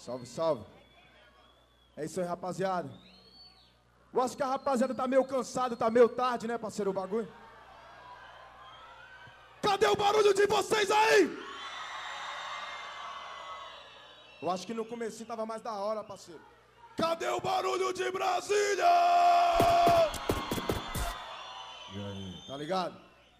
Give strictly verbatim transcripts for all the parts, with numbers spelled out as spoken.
Salve, salve. É isso aí, rapaziada. Eu acho que a rapaziada tá meio cansada, tá meio tarde, né, parceiro, o bagulho? Cadê o barulho de vocês aí? Eu acho que no comecinho tava mais da hora, parceiro. Cadê o barulho de Brasília? E aí, tá ligado?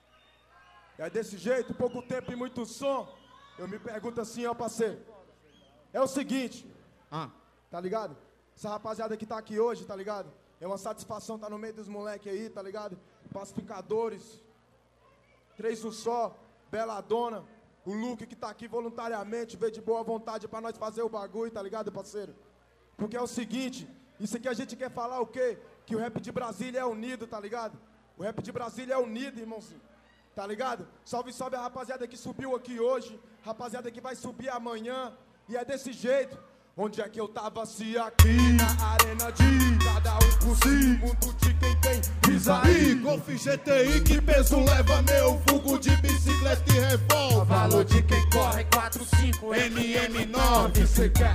E aí desse jeito, pouco tempo e muito som, eu me pergunto assim, ó, parceiro. É o seguinte, ah. tá ligado? Essa rapaziada que tá aqui hoje, tá ligado? É uma satisfação estar no meio dos moleques aí, tá ligado? Pacificadores, três um só, Bela Dona, o Luke que tá aqui voluntariamente, veio de boa vontade pra nós fazer o bagulho, tá ligado, parceiro? Porque é o seguinte, isso aqui a gente quer falar o quê? Que o rap de Brasília é unido, tá ligado? O rap de Brasília é unido, irmãozinho. Tá ligado? Salve, salve a rapaziada que subiu aqui hoje, rapaziada que vai subir amanhã, e é desse jeito. Onde é que eu tava se aqui na arena de cada um por si, mundo de quem tem pisa aí. Golf G T I, que peso leva meu vulgo de bicicleta e revólver. Valor de quem corre quatro cinco N M nove. Cê quer?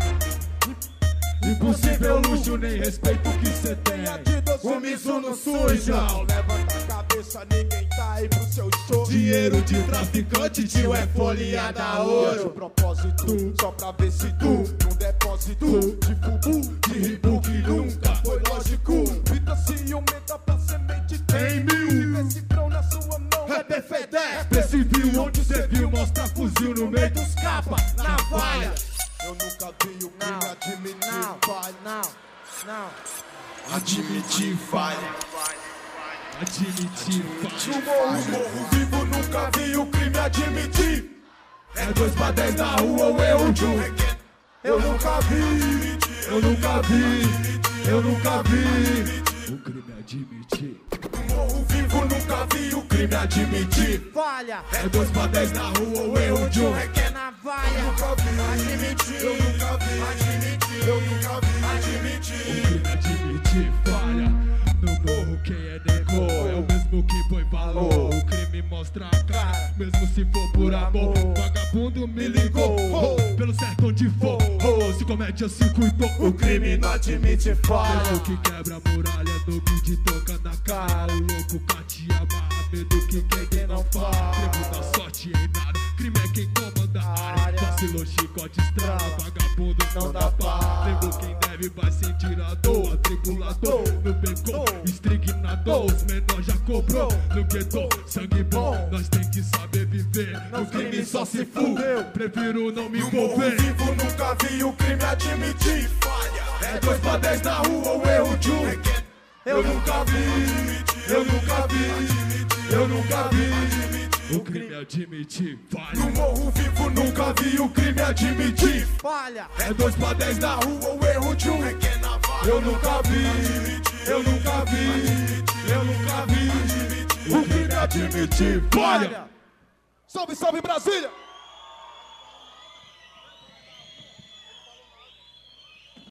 Impossível luxo, nem respeito que cê tem. O Mizuno suja. Levanta a cabeça, ninguém tá aí pro seu show. Dinheiro de traficante, tio, é folheada a ouro. De propósito, só pra ver se tu num depósito de fubu, de ribu que nunca foi lógico. Vida ciumenta pra semente tem mil. Esse trão na sua mão é P F dez. P civil, onde cê viu, mostra fuzil no meio dos capa, na valha. Eu nunca vi o crime admitir não, falha. Não, não. Admitir falha. Admitir falha. No morro, morro vivo, nunca vi o crime admitir. É dois pra dez na rua ou erro de um. Eu nunca vi, eu nunca vi, eu nunca vi o crime admitir. No morro vivo, nunca vi o crime admitir. Falha. É dois pra dez na rua ou erro de um. Na valha. Eu nunca vi, admitir. Eu nunca vi, admitir. Eu nunca vi, admitir. O crime admitir falha. No morro quem é nego é o mesmo que põe valor. O crime mostra a cara, mesmo se for por amor. Vagabundo me ligou, oh, pelo certo onde for, oh, se comete se cuidou. O crime não admite falha. Nego que quebra a muralha, no beat toca na cara. O louco cate amarra, medo que quem quem não fala. Trevo da sorte em nada, crime é quem comanda a área. Vacilou, chicote, estrala, vagabundo não dá paz. Nego quem deve vai sentir a dor, atribulador no becou, estrignador, os menores já cobrou. No gueto, sangue bom, nós tem que saber viver. No crime só se fudeu, prefiro não me envolver. No vivo nunca vi o crime admitir falha. É dois pra dez na rua ou erro de um. Eu nunca vi, eu nunca vi, eu nunca vi o crime admitir falha. No morro vivo nunca vi o crime admitir falha. É dois pra dez na rua ou erro de um. Eu nunca vi, eu nunca vi, eu nunca vi o crime admitir falha. Salve, salve Brasília!